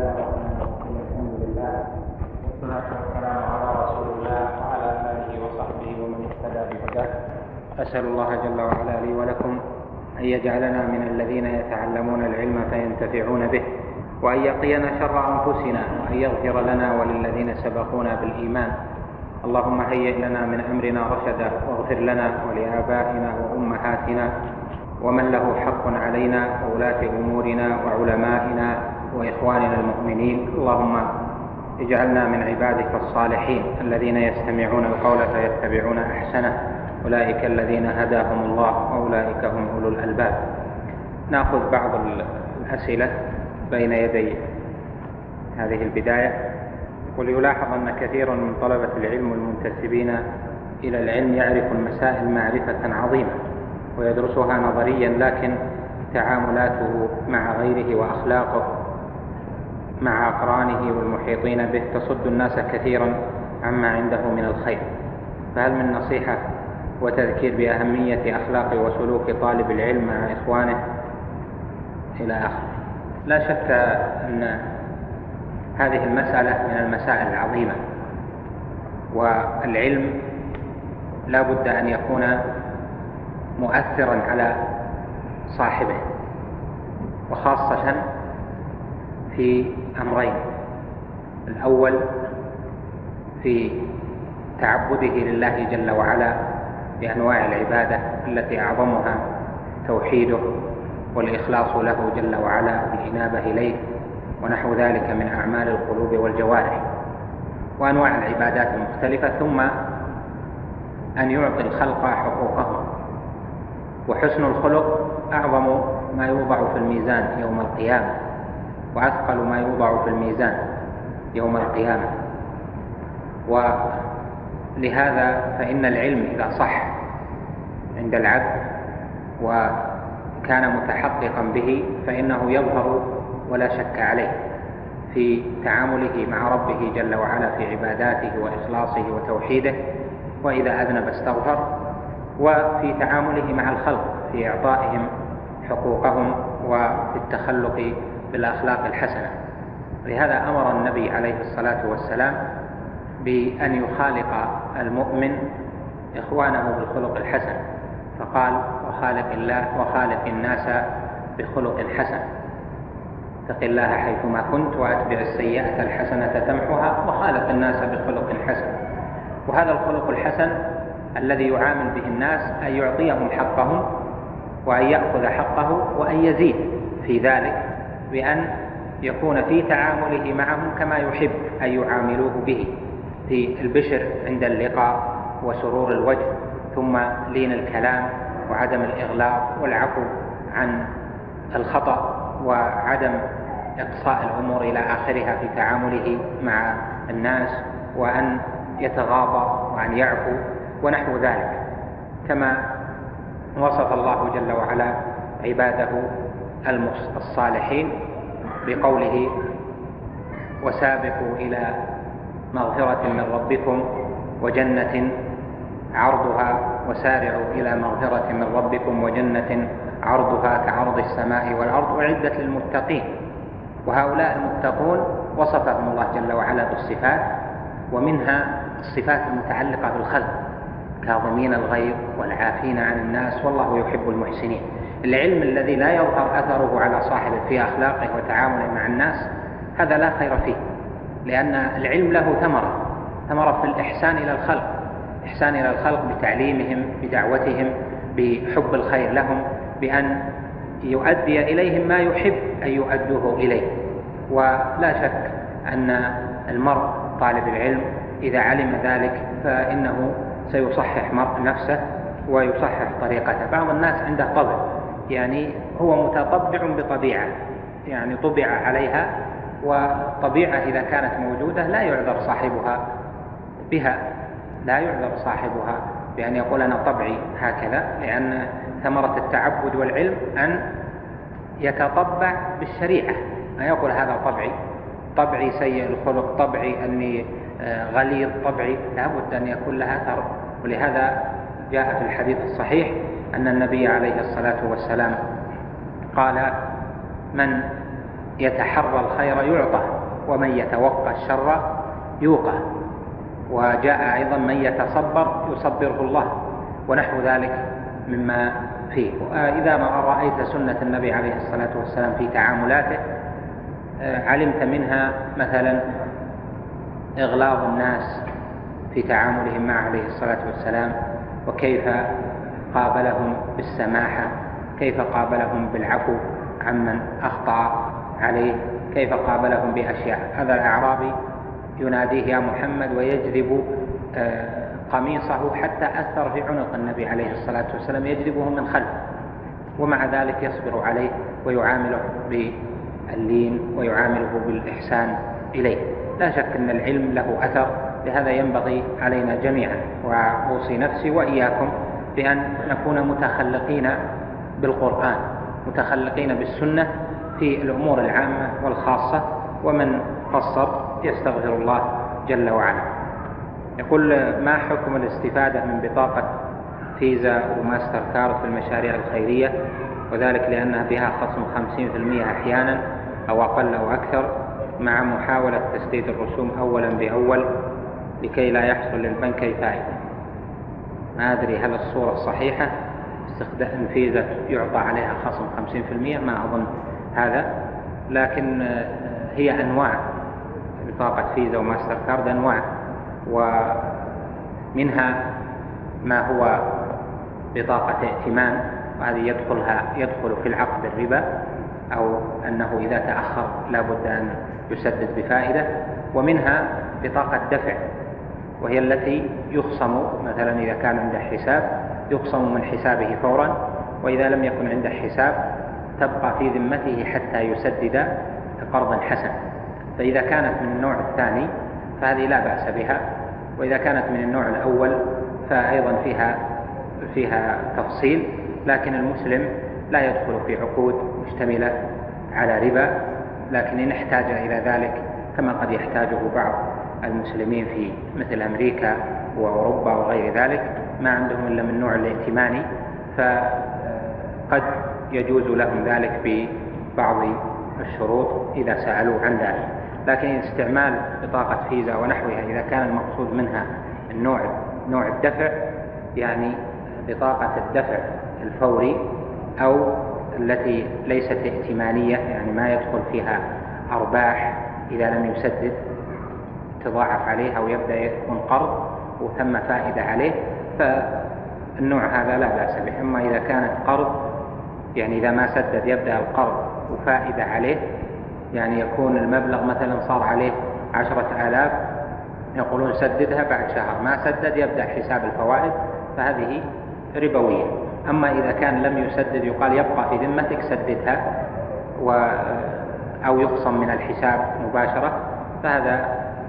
الله الرحمن الرحيم. الحمد لله والصلاة والسلام على رسول الله وعلى آله وصحبه ومن اهتدى بهداه. أسأل الله جل وعلا لي ولكم أن يجعلنا من الذين يتعلمون العلم فينتفعون به، وأن يقينا شر أنفسنا، وأن يغفر لنا وللذين سبقونا بالإيمان. اللهم هيئ لنا من أمرنا رشدا، واغفر لنا ولآبائنا وأمهاتنا ومن له حق علينا وولاة أمورنا وعلمائنا وإخواننا المؤمنين. اللهم اجعلنا من عبادك الصالحين الذين يستمعون القول فيتبعون أحسنه، أولئك الذين هداهم الله وأولئك هم أولو الألباب. نأخذ بعض الأسئلة بين يدي هذه البداية. وليلاحظ أن كثيرا من طلبة العلم والمنتسبين إلى العلم يعرف المسائل معرفة عظيمة ويدرسها نظريا، لكن تعاملاته مع غيره وأخلاقه مع أقرانه والمحيطين به تصد الناس كثيرا عما عنده من الخير. فهل من نصيحة وتذكير بأهمية أخلاق وسلوك طالب العلم مع إخوانه إلى آخره؟ لا شك أن هذه المسألة من المسائل العظيمة، والعلم لا بد أن يكون مؤثرا على صاحبه، وخاصة في أمرين: الأول في تعبده لله جل وعلا بأنواع العبادة التي أعظمها توحيده والإخلاص له جل وعلا بالإنابة إليه ونحو ذلك من أعمال القلوب والجوارح وأنواع العبادات المختلفة، ثم أن يعطي الخلق حقوقهم. وحسن الخلق أعظم ما يوضع في الميزان يوم القيامة، وأثقل ما يوضع في الميزان يوم القيامة. ولهذا فإن العلم إذا صح عند العبد وكان متحققا به فإنه يظهر ولا شك عليه في تعامله مع ربه جل وعلا في عباداته وإخلاصه وتوحيده، وإذا أذنب استغفر، وفي تعامله مع الخلق في إعطائهم حقوقهم وفي التخلق بالأخلاق الحسنة. لهذا أمر النبي عليه الصلاة والسلام بأن يخالق المؤمن إخوانه بالخلق الحسن، فقال: وخالق الناس بخلق حسن، اتق الله حيثما كنت وأتبع السيئة الحسنة تمحها وخالق الناس بخلق حسن. وهذا الخلق الحسن الذي يعامل به الناس أن يعطيهم حقهم وأن يأخذ حقه وأن يزيد في ذلك، بأن يكون في تعامله معهم كما يحب أن يعاملوه به، في البشر عند اللقاء وسرور الوجه، ثم لين الكلام وعدم الإغلاق والعفو عن الخطأ وعدم إقصاء الأمور إلى آخرها في تعامله مع الناس، وأن يتغاضى وأن يعفو ونحو ذلك، كما وصف الله جل وعلا عباده الصالحين بقوله: وسابقوا إلى مغفرة من ربكم وجنة عرضها وسارعوا إلى مغفرة من ربكم وجنة عرضها كعرض السماء والأرض أعدت للمتقين. وهؤلاء المتقون وصفهم الله جل وعلا بالصفات، ومنها الصفات المتعلقة بالخلق: كاظمين الغيظ والعافين عن الناس والله يحب المحسنين. العلم الذي لا يظهر أثره على صاحبه في أخلاقه وتعامله مع الناس هذا لا خير فيه، لأن العلم له ثمرة في الإحسان إلى الخلق، إحسان إلى الخلق بتعليمهم، بدعوتهم، بحب الخير لهم، بأن يؤدي إليهم ما يحب أن يؤدوه إليه. ولا شك أن المرء طالب العلم إذا علم ذلك فإنه سيصحح نفسه ويصحح طريقته. بعض الناس عنده طبع، يعني هو متطبع بطبيعة، يعني طبع عليها، وطبيعة إذا كانت موجودة لا يعذر صاحبها بها، لا يعذر صاحبها بأن يقول أنا طبعي هكذا، لأن ثمرة التعبد والعلم أن يتطبع بالشريعة، أن يقول هذا طبعي سيء الخلق، طبعي أني غليظ، طبعي، لا بد أن يكون لها ثمر. ولهذا جاء في الحديث الصحيح أن النبي عليه الصلاة والسلام قال: من يتحرى الخير يعطى ومن يتوقى الشر يوقى. وجاء أيضا من يتصبر يصبره الله ونحو ذلك مما فيه. إذا ما رأيت سنة النبي عليه الصلاة والسلام في تعاملاته علمت منها مثلا إغلاظ الناس في تعاملهم معه عليه الصلاة والسلام، وكيف قابلهم بالسماحة، كيف قابلهم بالعفو عمن أخطأ عليه، كيف قابلهم بأشياء. هذا الأعرابي يناديه يا محمد ويجذب قميصه حتى أثر في عنق النبي عليه الصلاة والسلام، يجذبه من خلفه، ومع ذلك يصبر عليه ويعامله باللين ويعامله بالإحسان إليه. لا شك أن العلم له أثر، لهذا ينبغي علينا جميعا، وأوصي نفسي وإياكم بأن نكون متخلقين بالقرآن، متخلقين بالسنة في الأمور العامة والخاصة، ومن قصر يستغفر الله جل وعلا. يقول: ما حكم الاستفادة من بطاقة فيزا وماستر كارد في المشاريع الخيرية، وذلك لأنها فيها خصم 50% أحيانا أو أقل أو أكثر، مع محاولة تسديد الرسوم أولا بأول لكي لا يحصل للبنك فائدة. ما أدري هل الصورة الصحيحة استخدام فيزا يعطى عليها خصم 50%، ما أظن هذا، لكن هي أنواع بطاقة فيزا وماستر كارد أنواع، ومنها ما هو بطاقة ائتمان، وهذه يدخل في العقد الربا، أو أنه إذا تأخر لا بد أن يسدد بفائدة. ومنها بطاقة دفع، وهي التي يخصم مثلا إذا كان عنده حساب يخصم من حسابه فورا، وإذا لم يكن عنده حساب تبقى في ذمته حتى يسدد قرضا حسن. فإذا كانت من النوع الثاني فهذه لا بأس بها، وإذا كانت من النوع الأول فأيضا فيها تفصيل، لكن المسلم لا يدخل في عقود مشتملة على ربا، لكن إن احتاج إلى ذلك كما قد يحتاجه بعض المسلمين في مثل أمريكا وأوروبا وغير ذلك، ما عندهم إلا من النوع الائتماني، فقد يجوز لهم ذلك ببعض الشروط إذا سألوا عن ذلك. لكن استعمال بطاقة فيزا ونحوها إذا كان المقصود منها نوع الدفع، يعني بطاقة الدفع الفوري أو التي ليست ائتمانية، يعني ما يدخل فيها أرباح إذا لم يسدد تضاعف عليه أو يبدأ يكون قرض وثم فائدة عليه، فالنوع هذا لا بأس به. أما إذا كانت قرض، يعني إذا ما سدد يبدأ القرض وفائدة عليه، يعني يكون المبلغ مثلا صار عليه 10,000 يقولون سددها بعد شهر، ما سدد يبدأ حساب الفوائد، فهذه ربوية. أما إذا كان لم يسدد يقال يبقى في ذمتك سددها أو يخصم من الحساب مباشرة، فهذا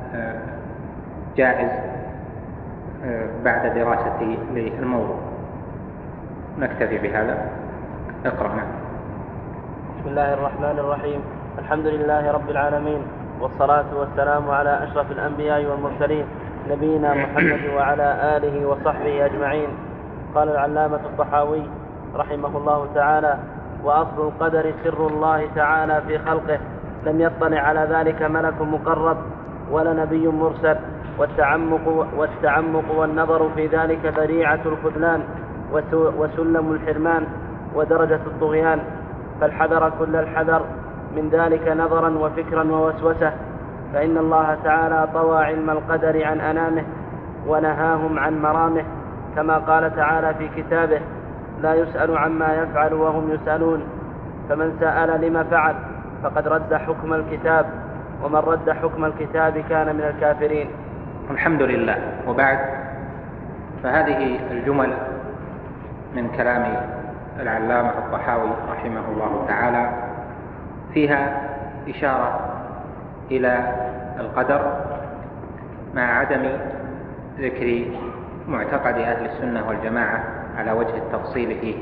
جائز بعد دراسة للموضوع. نكتفي بهذا. اقرأنا. بسم الله الرحمن الرحيم. الحمد لله رب العالمين، والصلاة والسلام على أشرف الأنبياء والمرسلين نبينا محمد وعلى آله وصحبه أجمعين. قال العلامة الطحاوي رحمه الله تعالى: وأصل القدر سر الله تعالى في خلقه، لم يطلع على ذلك ملك مقرب ولا نبي مرسل، والتعمق والنظر في ذلك ذريعة الخذلان وسلم الحرمان ودرجة الطغيان، فالحذر كل الحذر من ذلك نظرا وفكرا ووسوسة، فإن الله تعالى طوى علم القدر عن أنامه ونهاهم عن مرامه، كما قال تعالى في كتابه: لا يسأل عما يفعل وهم يسألون، فمن سأل لما فعل فقد رد حكم الكتاب، ومن رد حكم الكتاب كان من الكافرين. الحمد لله. وبعد، فهذه الجمل من كلام العلامة الطحاوي رحمه الله تعالى فيها إشارة إلى القدر مع عدم ذكر معتقد أهل السنة والجماعة على وجه التفصيل فيه.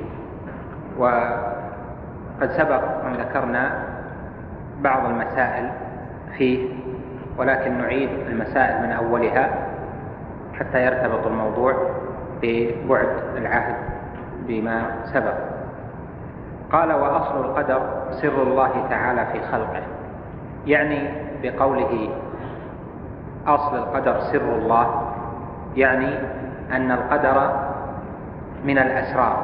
وقد سبق أن ذكرنا بعض المسائل فيه، ولكن نعيد المسائل من أولها حتى يرتبط الموضوع ببعد العهد بما سبق. قال: وأصل القدر سر الله تعالى في خلقه. يعني بقوله أصل القدر سر الله، يعني أن القدر من الأسرار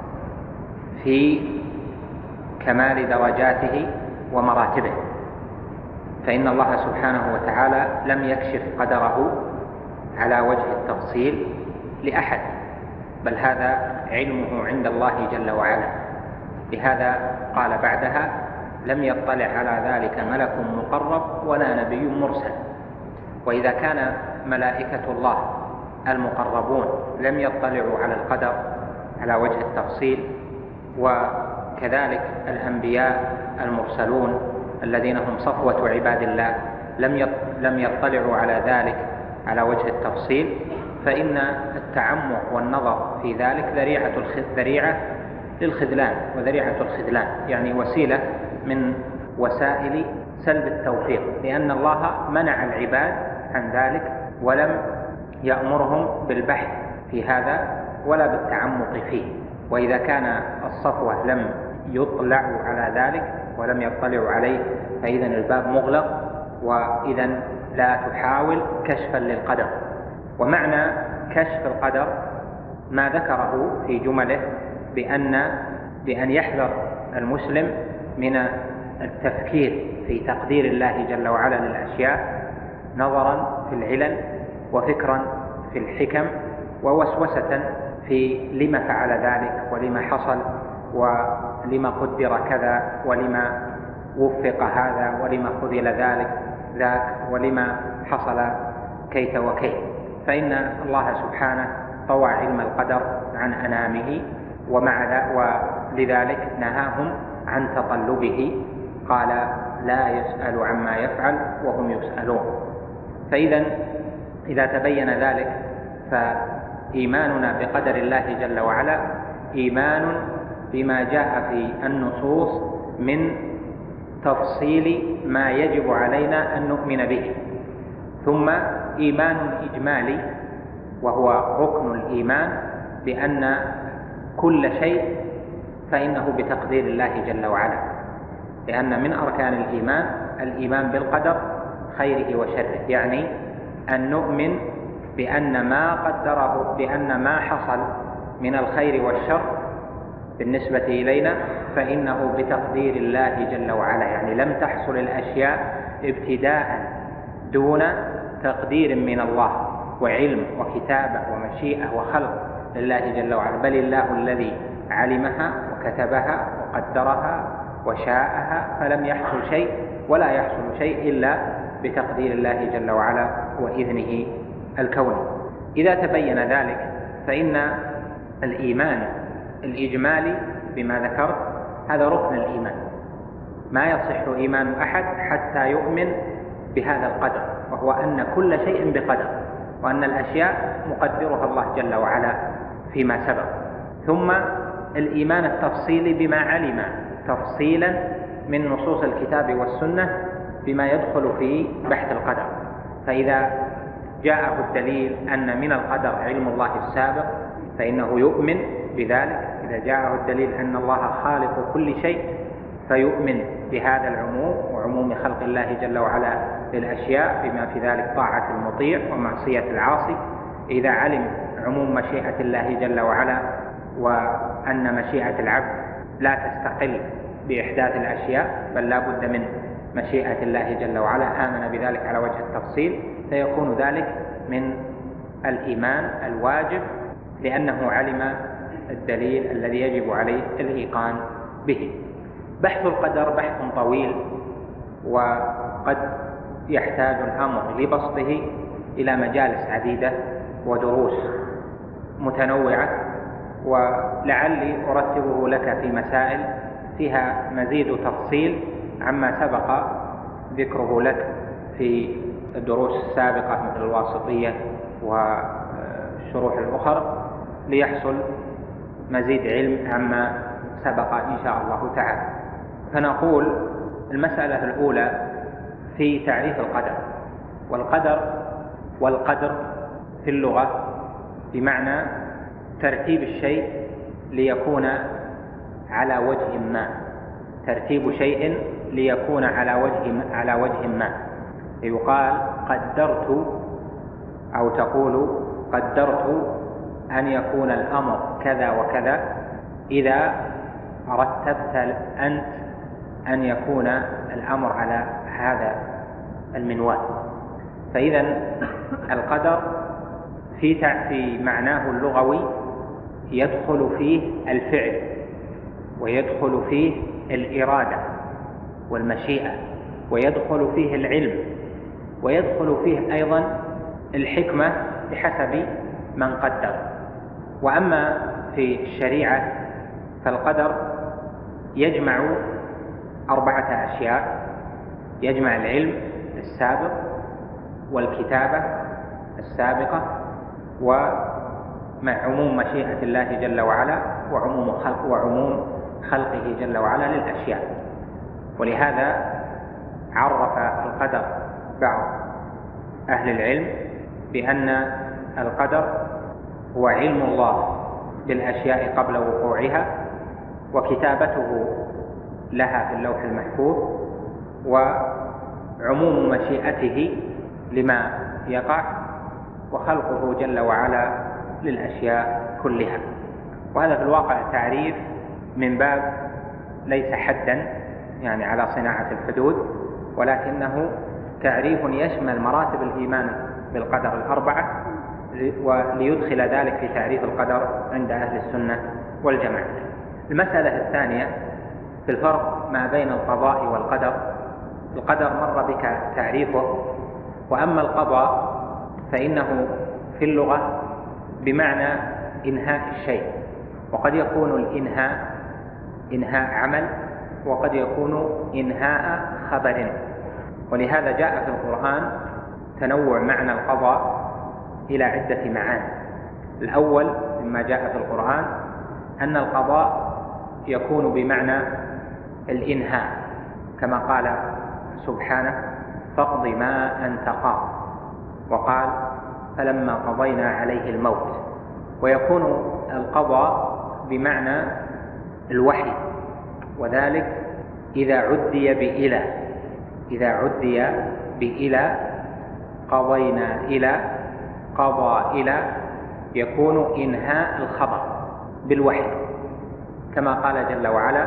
في كمال درجاته ومراتبه، فإن الله سبحانه وتعالى لم يكشف قدره على وجه التفصيل لأحد، بل هذا علمه عند الله جل وعلا. لهذا قال بعدها: لم يطلع على ذلك ملك مقرب ولا نبي مرسل. وإذا كان ملائكة الله المقربون لم يطلعوا على القدر على وجه التفصيل، وكذلك الأنبياء المرسلون الذين هم صفوة عباد الله لم يطلعوا على ذلك على وجه التفصيل، فإن التعمق والنظر في ذلك ذريعة للخذلان، وذريعة الخذلان يعني وسيلة من وسائل سلب التوفيق، لأن الله منع العباد عن ذلك ولم يأمرهم بالبحث في هذا ولا بالتعمق فيه. وإذا كان الصفوة لم يطلعوا على ذلك ولم يطلعوا عليه فإذا الباب مغلق، وإذا لا تحاول كشفا للقدر. ومعنى كشف القدر ما ذكره في جمله بأن يحذر المسلم من التفكير في تقدير الله جل وعلا للأشياء، نظرا في العلل، وفكرا في الحكم، ووسوسة في لما فعل ذلك ولما حصل ولما قدر كذا ولما وفق هذا ولما خذل ذاك ولما حصل كيت وكيت. فإن الله سبحانه طوى علم القدر عن أنامه، ولذلك نهاهم عن تطلبه، قال: لا يسأل عما يفعل وهم يسألون. إذا تبين ذلك فإيماننا بقدر الله جل وعلا إيمان بما جاء في النصوص من تفصيل ما يجب علينا أن نؤمن به، ثم إيمان إجمالي وهو ركن الإيمان بأن كل شيء فإنه بتقدير الله جل وعلا، لأن من أركان الإيمان بالقدر خيره وشره، يعني أن نؤمن بأن ما حصل من الخير والشر بالنسبة إلينا فإنه بتقدير الله جل وعلا، يعني لم تحصل الأشياء ابتداء دون تقدير من الله وعلم وكتابة ومشيئة وخلق لله جل وعلا، بل الله الذي علمها وكتبها وقدرها وشاءها، فلم يحصل شيء ولا يحصل شيء إلا بتقدير الله جل وعلا وإذنه الكوني. إذا تبين ذلك فإن الإيمان الإجمالي بما ذكرت هذا ركن الإيمان، ما يصح إيمان أحد حتى يؤمن بهذا القدر، وهو أن كل شيء بقدر، وأن الأشياء مقدرها الله جل وعلا فيما سبق. ثم الإيمان التفصيلي بما علم تفصيلا من نصوص الكتاب والسنة بما يدخل في بحث القدر، فإذا جاءه الدليل أن من القدر علم الله السابق فإنه يؤمن بذلك، إذا جاءه الدليل أن الله خالق كل شيء فيؤمن بهذا العموم وعموم خلق الله جل وعلا للأشياء بما في ذلك طاعة المطيع ومعصية العاصي. إذا علم عموم مشيئة الله جل وعلا وأن مشيئة العبد لا تستقل بإحداث الأشياء بل لا بد من مشيئة الله جل وعلا، آمن بذلك على وجه التفصيل، فيكون ذلك من الإيمان الواجب، لأنه علم الدليل الذي يجب عليه الإيقان به. بحث القدر بحث طويل، وقد يحتاج الأمر لبسطه إلى مجالس عديدة ودروس متنوعة، ولعلي أرتبه لك في مسائل فيها مزيد تفصيل عما سبق ذكره لك في الدروس السابقة مثل الواسطية والشروح الأخرى، ليحصل مزيد علم عما سبق إن شاء الله تعالى. فنقول المسألة الأولى في تعريف القدر. والقدر في اللغة بمعنى ترتيب الشيء ليكون على وجه ما، ترتيب شيء ليكون على وجه ما. يقال قدرت، أو تقول قدرت أن يكون الأمر كذا وكذا إذا رتبت أنت أن يكون الأمر على هذا المنوال. فإذا القدر في معناه اللغوي يدخل فيه الفعل، ويدخل فيه الإرادة والمشيئة، ويدخل فيه العلم، ويدخل فيه أيضا الحكمة بحسب من قدر. وأما في الشريعة فالقدر يجمع 4 أشياء: يجمع العلم السابق، والكتابة السابقة، ومع عموم مشيئة الله جل وعلا، وعموم خلقه جل وعلا للأشياء. ولهذا عرف القدر بعض أهل العلم بأن القدر هو علم الله بالأشياء قبل وقوعها، وكتابته لها في اللوح المحفوظ، وعموم مشيئته لما يقع، وخلقه جل وعلا للأشياء كلها. وهذا في الواقع تعريف من باب ليس حدا يعني على صناعة الحدود، ولكنه تعريف يشمل مراتب الإيمان بالقدر 4، وليدخل ذلك في تعريف القدر عند أهل السنة والجماعة. المسألة الثانية في الفرق ما بين القضاء والقدر. القدر مر بك تعريفه، وأما القضاء فإنه في اللغة بمعنى إنهاء الشيء، وقد يكون الإنهاء إنهاء عمل، وقد يكون إنهاء خبر. ولهذا جاء في القرآن تنوع معنى القضاء إلى عدة معاني. الأول مما جاء في القرآن أن القضاء يكون بمعنى الإنهاء، كما قال سبحانه: فاقض ما أنت قاض، وقال: فلما قضينا عليه الموت. ويكون القضاء بمعنى الوحي، وذلك إذا عدي بإلى قضينا إلى، قضى إلى، يكون إنهاء الخبر بالوحي، كما قال جل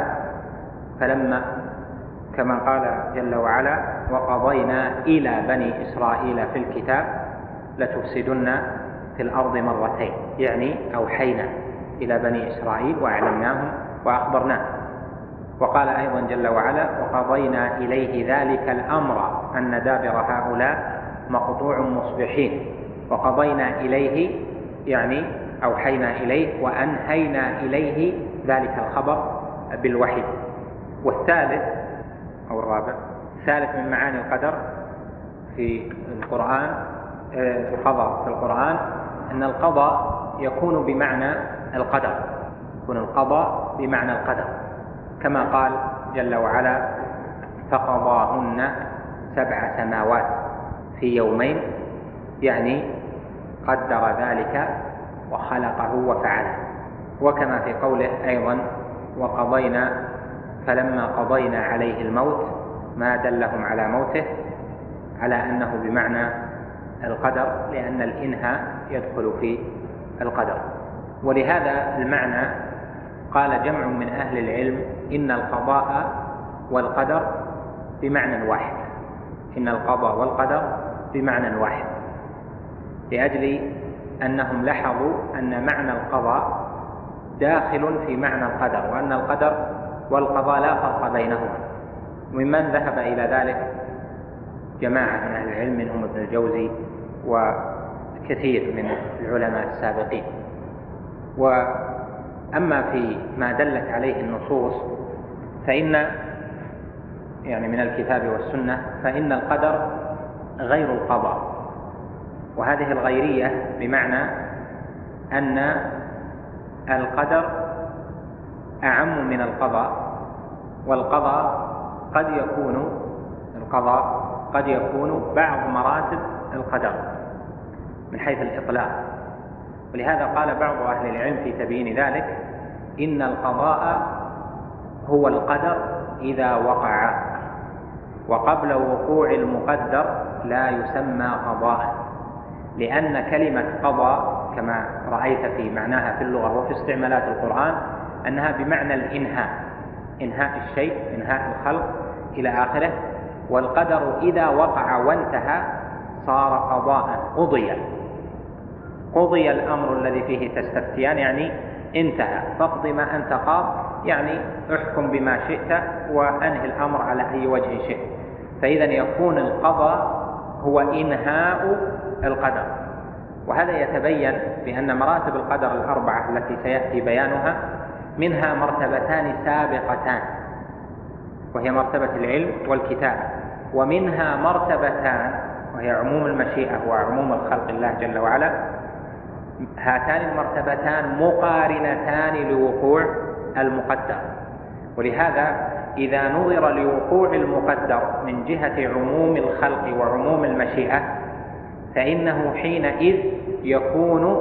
وعلا: وقضينا إلى بني إسرائيل في الكتاب لتفسدن في الأرض مرتين، يعني أوحينا إلى بني إسرائيل وأعلمناهم وأخبرناهم. وقال أيضا جل وعلا: وقضينا إليه ذلك الأمر أن دابر هؤلاء مقطوع مصبحين. وقضينا إليه يعني أوحينا إليه وأنهينا إليه ذلك الخبر بالوحي. والثالث أو الرابع، الثالث من معاني القدر في القرآن، القضاء في القرآن، أن القضاء يكون بمعنى القدر، يكون القضاء بمعنى القدر، كما قال جل وعلا: فقضاهن 7 سماوات في يومين، يعني قدر ذلك وخلقه وفعله. وكما في قوله أيضا: وقضينا فلما قضينا عليه الموت ما دلهم على موته، على أنه بمعنى القدر، لأن الإنهاء يدخل في القدر. ولهذا المعنى قال جمع من أهل العلم: إن القضاء والقدر بمعنى واحد، إن القضاء والقدر بمعنى واحد، لأجل أنهم لاحظوا أن معنى القضاء داخل في معنى القدر، وأن القدر والقضاء لا فرق بينهما. وممن ذهب إلى ذلك جماعة من أهل العلم، منهم ابن الجوزي وكثير من العلماء السابقين. وأما في ما دلت عليه النصوص فإن يعني من الكتاب والسنة، فإن القدر غير القضاء. وهذه الغيرية بمعنى أن القدر أعم من القضاء، والقضاء قد يكون بعض مراتب القدر من حيث الإطلاق. ولهذا قال بعض أهل العلم في تبيين ذلك: إن القضاء هو القدر إذا وقع، وقبل وقوع المقدر لا يسمى قضاء، لأن كلمة قضاء كما رأيت في معناها في اللغة وفي استعمالات القرآن أنها بمعنى الإنهاء، إنهاء الشيء، إنهاء الخلق إلى آخره. والقدر إذا وقع وانتهى صار قضاء، قضي الأمر الذي فيه تستفتيان، يعني انتهى، فاقض ما أنت قاض، يعني احكم بما شئت وأنهي الأمر على أي وجه شئت. فإذا يكون القضاء هو إنهاء القدر. وهذا يتبين بأن مراتب القدر الأربعة التي سيأتي بيانها منها مرتبتان سابقتان، وهي مرتبة العلم والكتابة، ومنها مرتبتان وهي عموم المشيئة وعموم الخلق الله جل وعلا. هاتان المرتبتان مقارنتان لوقوع المقدر، ولهذا إذا نظر لوقوع المقدر من جهة عموم الخلق وعموم المشيئة فإنه حينئذ يكون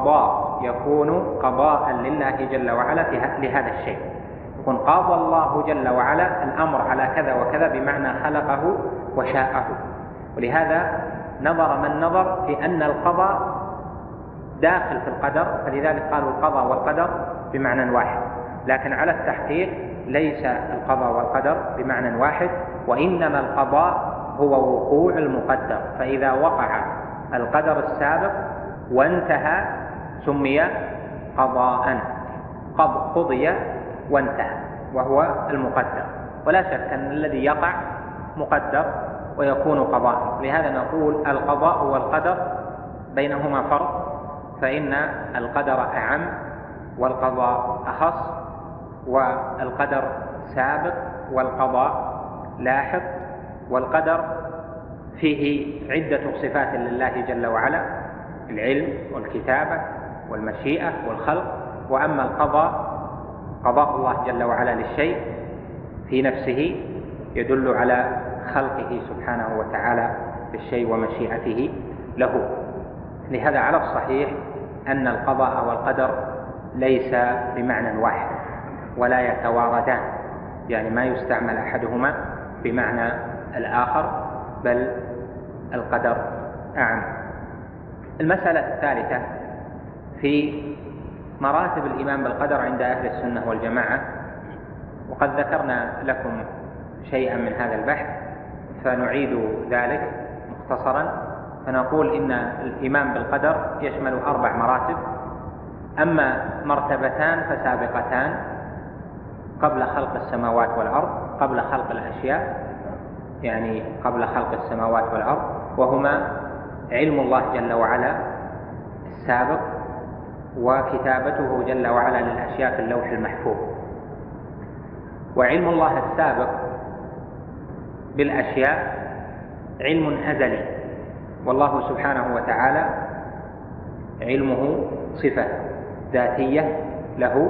قضاء لله جل وعلا لهذا الشيء، يكون قاضى الله جل وعلا الأمر على كذا وكذا بمعنى خلقه وشاءه. ولهذا نظر من نظر في أن القضاء داخل في القدر، فلذلك قالوا القضاء والقدر بمعنى واحد، لكن على التحقيق ليس القضاء والقدر بمعنى واحد، وإنما القضاء هو وقوع المقدر. فإذا وقع القدر السابق وانتهى سمي قضاء، قضي وانتهى، وهو المقدر. ولا شك أن الذي يقع مقدر ويكون قضاء، لهذا نقول القضاء والقدر بينهما فرق، فإن القدر أعم والقضاء أخص، والقدر سابق والقضاء لاحق. والقدر فيه عدة صفات لله جل وعلا، العلم والكتابة والمشيئة والخلق. وأما القضاء، قضاء الله جل وعلا للشيء في نفسه يدل على خلقه سبحانه وتعالى للشيء ومشيئته له. لهذا على الصحيح أن القضاء والقدر ليس بمعنى واحد ولا يتواردان، يعني ما يستعمل أحدهما بمعنى الآخر، بل القدر أعم. المسألة الثالثة في مراتب الإيمان بالقدر عند أهل السنة والجماعة، وقد ذكرنا لكم شيئا من هذا البحث فنعيد ذلك مختصرا. فنقول إن الإيمان بالقدر يشمل 4 مراتب، أما مرتبتان فسابقتان قبل خلق السماوات والأرض، قبل خلق الأشياء، يعني قبل خلق السماوات والأرض، وهما علم الله جل وعلا السابق وكتابته جل وعلا للأشياء في اللوح المحفوظ. وعلم الله السابق بالأشياء علم أزلي، والله سبحانه وتعالى علمه صفة ذاتية له،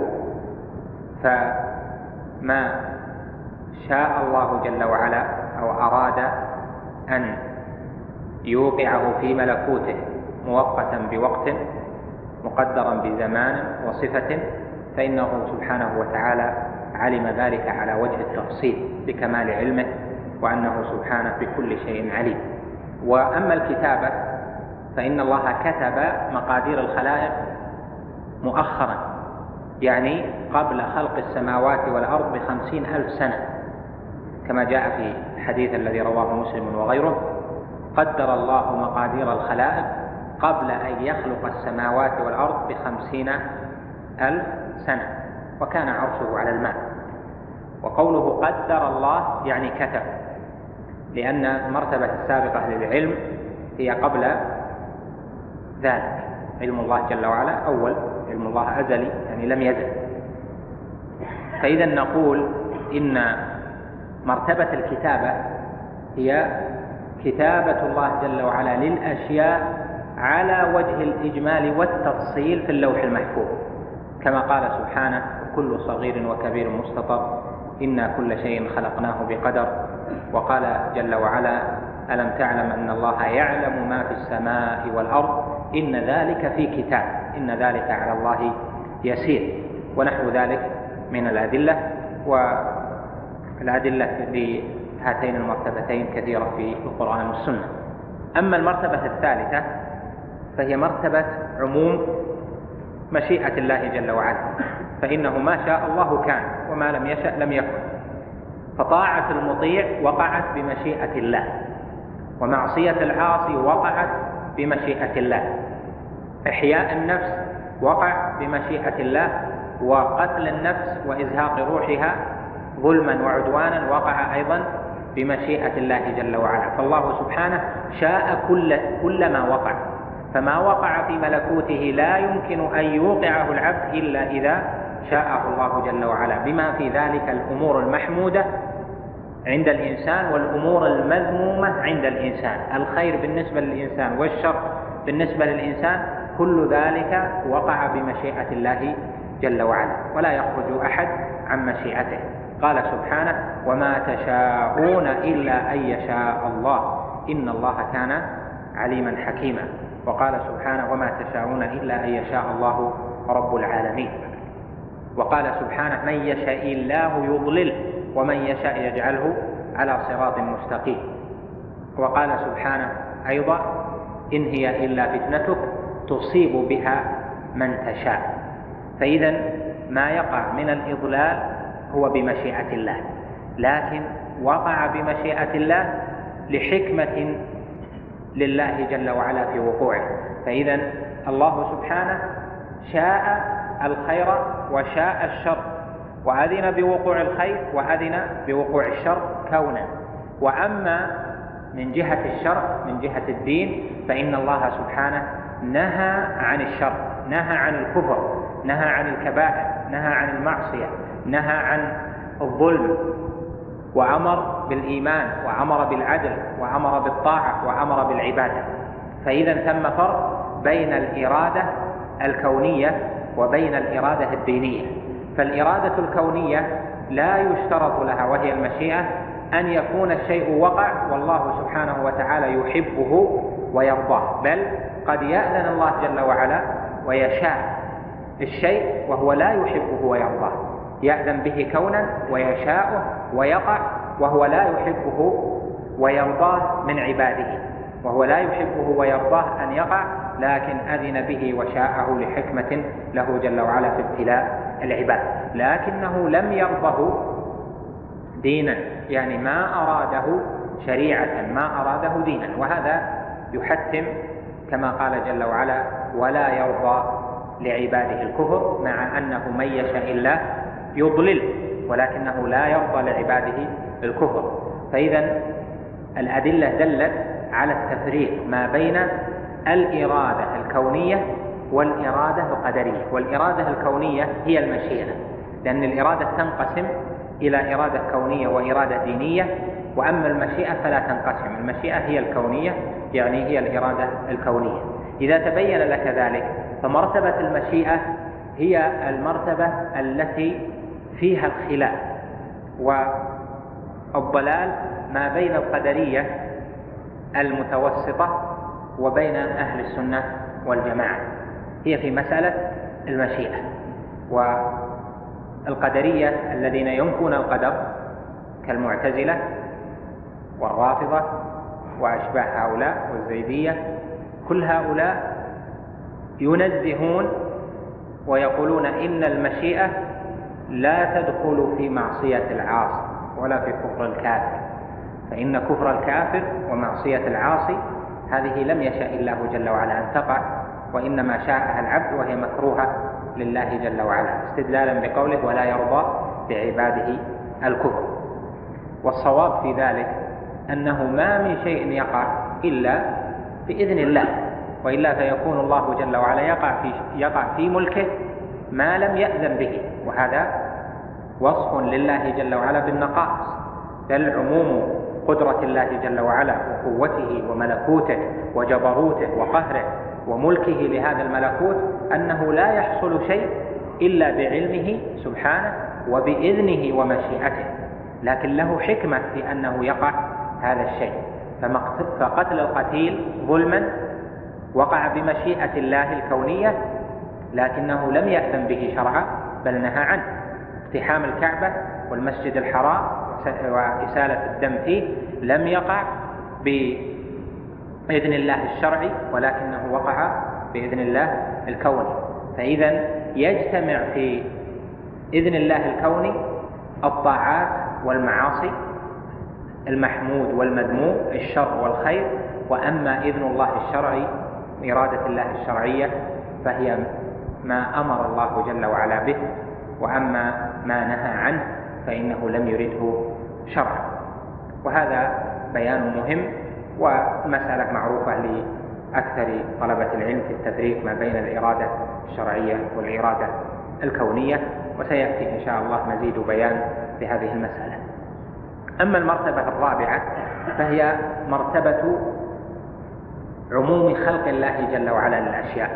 فما شاء الله جل وعلا أو أراد أن يوقعه في ملكوته مؤقتا بوقت مقدرا بزمان وصفة، فإنه سبحانه وتعالى علم ذلك على وجه التفصيل بكمال علمه، وأنه سبحانه بكل شيء عليم. وأما الكتابة فإن الله كتب مقادير الخلائق مؤخرا، يعني قبل خلق السماوات والأرض ب50,000 سنة، كما جاء في الحديث الذي رواه مسلم وغيره: قدر الله مقادير الخلائق قبل أن يخلق السماوات والأرض ب50,000 سنة، وكان عرشه على الماء. وقوله قدر الله يعني كتب، لأن المرتبة السابقة للعلم هي قبل ذلك. علم الله جل وعلا أول، علم الله أزلي يعني لم يزل. فإذا نقول إن مرتبة الكتابة هي كتابة الله جل وعلا للأشياء على وجه الإجمال والتفصيل في اللوح المحفوظ، كما قال سبحانه: كل صغير وكبير مستطر إنا كل شيء خلقناه بقدر. وقال جل وعلا: ألم تعلم أن الله يعلم ما في السماء والأرض إن ذلك في كتاب إن ذلك على الله يسير، ونحو ذلك من الأدلة. والأدلة لهاتين المرتبتين كثيرة في القرآن والسنة. أما المرتبة الثالثة فهي مرتبة عموم مشيئة الله جل وعلا، فإنه ما شاء الله كان وما لم يشأ لم يكن، فطاعة المطيع وقعت بمشيئة الله، ومعصية العاصي وقعت بمشيئة الله، إحياء النفس وقع بمشيئة الله، وقتل النفس وإزهاق روحها ظلما وعدوانا وقع أيضا بمشيئة الله جل وعلا. فالله سبحانه شاء كل ما وقع، فما وقع في ملكوته لا يمكن أن يوقعه العبد إلا إذا شاءه الله جل وعلا، بما في ذلك الأمور المحمودة عند الإنسان والأمور المذمومة عند الإنسان، الخير بالنسبة للإنسان والشر بالنسبة للإنسان، كل ذلك وقع بمشيئة الله جل وعلا، ولا يخرج أحد عن مشيئته. قال سبحانه: وما تشاءون إلا أن يشاء الله إن الله كان عليما حكيما. وقال سبحانه: وما تشاءون إلا أن يشاء الله رب العالمين. وقال سبحانه: من يشاء الله يضلله ومن يشاء يجعله على صراط مستقيم. وقال سبحانه أيضا: إن هي إلا فتنتك تصيب بها من تشاء. فإذا ما يقع من الإضلال هو بمشيئة الله، لكن وقع بمشيئة الله لحكمة لله جل وعلا في وقوعه. فإذا الله سبحانه شاء الخير وشاء الشر، وأذن بوقوع الخير وأذن بوقوع الشر كونا. وأما من جهة الشر من جهة الدين فإن الله سبحانه نهى عن الشر، نهى عن الكفر، نهى عن الكبائر، نهى عن المعصية، نهى عن الظلم، وأمر بالإيمان، وأمر بالعدل، وأمر بالطاعة، وأمر بالعبادة. فإذا ثم فرق بين الإرادة الكونية وبين الإرادة الدينية. فالإرادة الكونية لا يشترط لها وهي المشيئة أن يكون الشيء وقع والله سبحانه وتعالى يحبه ويرضاه، بل قد يأذن الله جل وعلا ويشاء الشيء وهو لا يحبه ويرضاه، يأذن به كونا ويشاءه ويقع وهو لا يحبه ويرضاه من عباده، وهو لا يحبه ويرضاه أن يقع، لكن أذن به وشاءه لحكمة له جل وعلا في ابتلاء العباد، لكنه لم يرضه دينا، يعني ما أراده شريعة، ما أراده دينا. وهذا يحتم كما قال جل وعلا: ولا يرضى لعباده الكفر، مع أنه من يشاء الله يضلل، ولكنه لا يرضى لعباده الكفر. فإذا الأدلة دلت على التفريق ما بين الإرادة الكونية والإرادة القدرية. والإرادة الكونية هي المشيئة، لأن الإرادة تنقسم إلى إرادة كونية وإرادة دينية، وأما المشيئة فلا تنقسم، المشيئة هي الكونية، يعني هي الإرادة الكونية. إذا تبين لك ذلك فمرتبة المشيئة هي المرتبة التي فيها الخلاف والضلال ما بين القدرية المتوسطة وبين أهل السنة والجماعة، هي في مسألة المشيئة. والقدرية الذين ينكرون القدر كالمعتزلة والرافضة وأشباه هؤلاء والزيدية، كل هؤلاء ينزهون ويقولون إن المشيئة لا تدخل في معصية العاصي ولا في كفر الكافر، فإن كفر الكافر ومعصية العاصي هذه لم يشاء الله جل وعلا أن تقع، وإنما شاءها العبد وهي مكروهة لله جل وعلا، استدلالا بقوله: ولا يرضى لعباده الكفر. والصواب في ذلك أنه ما من شيء يقع إلا بإذن الله، وإلا فيكون الله جل وعلا يقع في ملكه ما لم يأذن به، وهذا وصف لله جل وعلا بالنقائص، بل عموم قدرة الله جل وعلا وقوته وملكوته وجبروته وقهره وملكه لهذا الملكوت أنه لا يحصل شيء إلا بعلمه سبحانه وبإذنه ومشيئته، لكن له حكمة في أنه يقع هذا الشيء. فقتل القتيل ظلما وقع بمشيئة الله الكونية، لكنه لم يأذن به شرعا بل نهى عنه. اقتحام الكعبة والمسجد الحرام وإسالة الدم فيه لم يقع بإذن الله الشرعي، ولكنه وقع بإذن الله الكوني. فإذا يجتمع في إذن الله الكوني الطاعات والمعاصي، المحمود والمذموم، الشر والخير. وأما إذن الله الشرعي، إرادة الله الشرعية، فهي ما أمر الله جل وعلا به، وأما ما نهى عنه فإنه لم يرده شرعا. وهذا بيان مهم ومسألة معروفة لأكثر طلبة العلم في التفريق ما بين الإرادة الشرعية والإرادة الكونية، وسيأتي إن شاء الله مزيد بيان لهذه المسألة. أما المرتبة الرابعة فهي مرتبة عموم خلق الله جل وعلا للأشياء.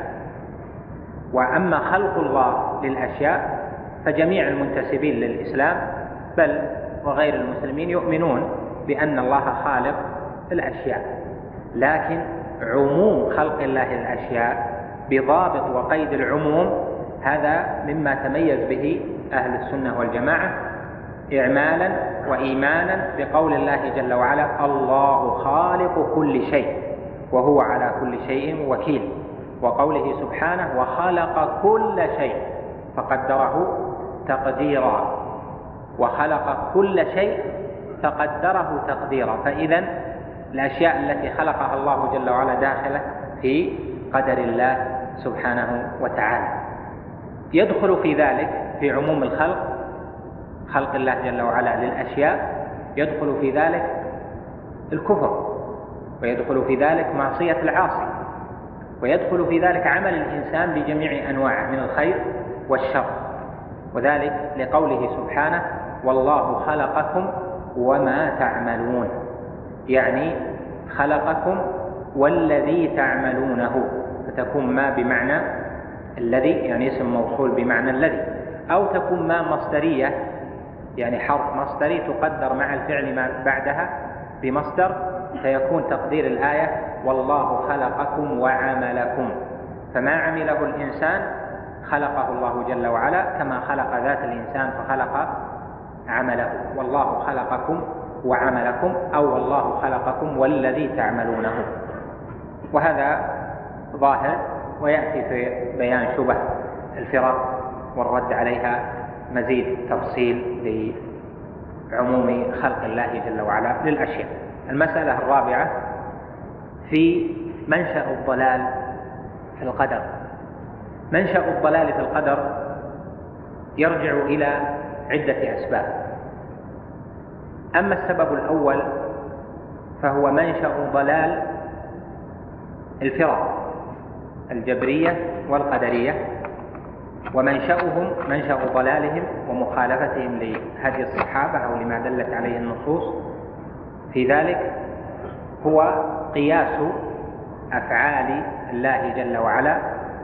وأما خلق الله للأشياء فجميع المنتسبين للإسلام بل وغير المسلمين يؤمنون بأن الله خالق الأشياء، لكن عموم خلق الله للأشياء بضابط وقيد العموم هذا مما تميز به أهل السنة والجماعة إعمالا وإيمانا بقول الله جل وعلا: الله خالق كل شيء وهو على كل شيء وكيل، وقوله سبحانه: وخلق كل شيء فقدره تقديرا، وخلق كل شيء فقدره تقديرا. فإذا الأشياء التي خلقها الله جل وعلا داخلة في قدر الله سبحانه وتعالى. يدخل في ذلك في عموم الخلق، خلق الله جل وعلا للأشياء، يدخل في ذلك الكفر، ويدخل في ذلك معصية العاصي، ويدخل في ذلك عمل الإنسان بجميع أنواعه من الخير والشر، وذلك لقوله سبحانه: والله خلقكم وما تعملون، يعني خلقكم والذي تعملونه، فتكون ما بمعنى الذي، يعني اسم موصول بمعنى الذي، أو تكون ما مصدرية، يعني حرف مصدري تقدر مع الفعل ما بعدها بمصدر، فيكون تقدير الآية: والله خلقكم وعملكم. فما عمله الإنسان خلقه الله جل وعلا كما خلق ذات الإنسان فخلق عمله. والله خلقكم وعملكم، أو والله خلقكم والذي تعملونه. وهذا ظاهر، ويأتي في بيان شبه الفرق والرد عليها مزيد تفصيل لعموم خلق الله جل وعلا للأشياء. المسألة الرابعة في منشأ الضلال في القدر. منشأ الضلال في القدر يرجع إلى عدة أسباب. أما السبب الأول فهو منشأ ضلال الفرق الجبرية والقدرية، ومنشأهم منشأ ضلالهم ومخالفتهم لهدي الصحابة أو لما دلت عليه النصوص في ذلك هو قياس أفعال الله جل وعلا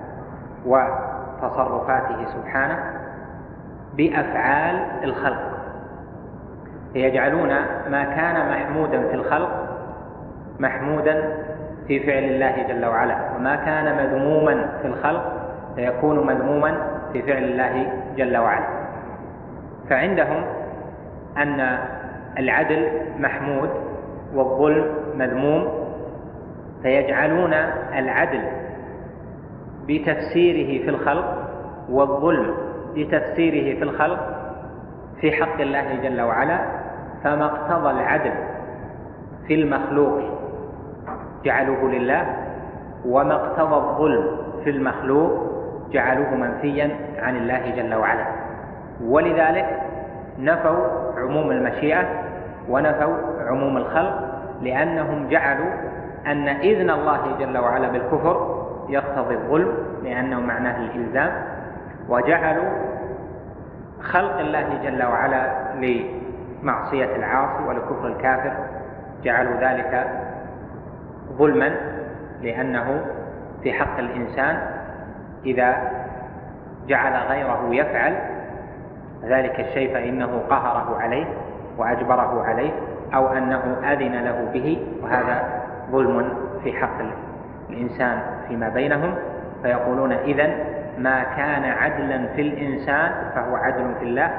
وتصرفاته سبحانه بأفعال الخلق، فيجعلون ما كان محمودا في الخلق محمودا في فعل الله جل وعلا، وما كان مذموما في الخلق فيكون مذموما في فعل الله جل وعلا. فعندهم أن العدل محمود والظلم مذموم، فيجعلون العدل بتفسيره في الخلق والظلم بتفسيره في الخلق في حق الله جل وعلا، فما اقتضى العدل في المخلوق جعلوه لله، وما اقتضى الظلم في المخلوق جعلوه منفيا عن الله جل وعلا. ولذلك نفوا عموم المشيئة ونفوا عموم الخلق، لأنهم جعلوا أن إذن الله جل وعلا بالكفر يقتضي الظلم لأنه معناه الإلزام، وجعلوا خلق الله جل وعلا لمعصية العاصي ولكفر الكافر جعلوا ذلك ظلما، لأنه في حق الإنسان إذا جعل غيره يفعل ذلك الشيء فإنه قهره عليه وأجبره عليه، أو أنه أذن له به، وهذا ظلم في حق الإنسان فيما بينهم. فيقولون إذن ما كان عدلا في الإنسان فهو عدل في الله،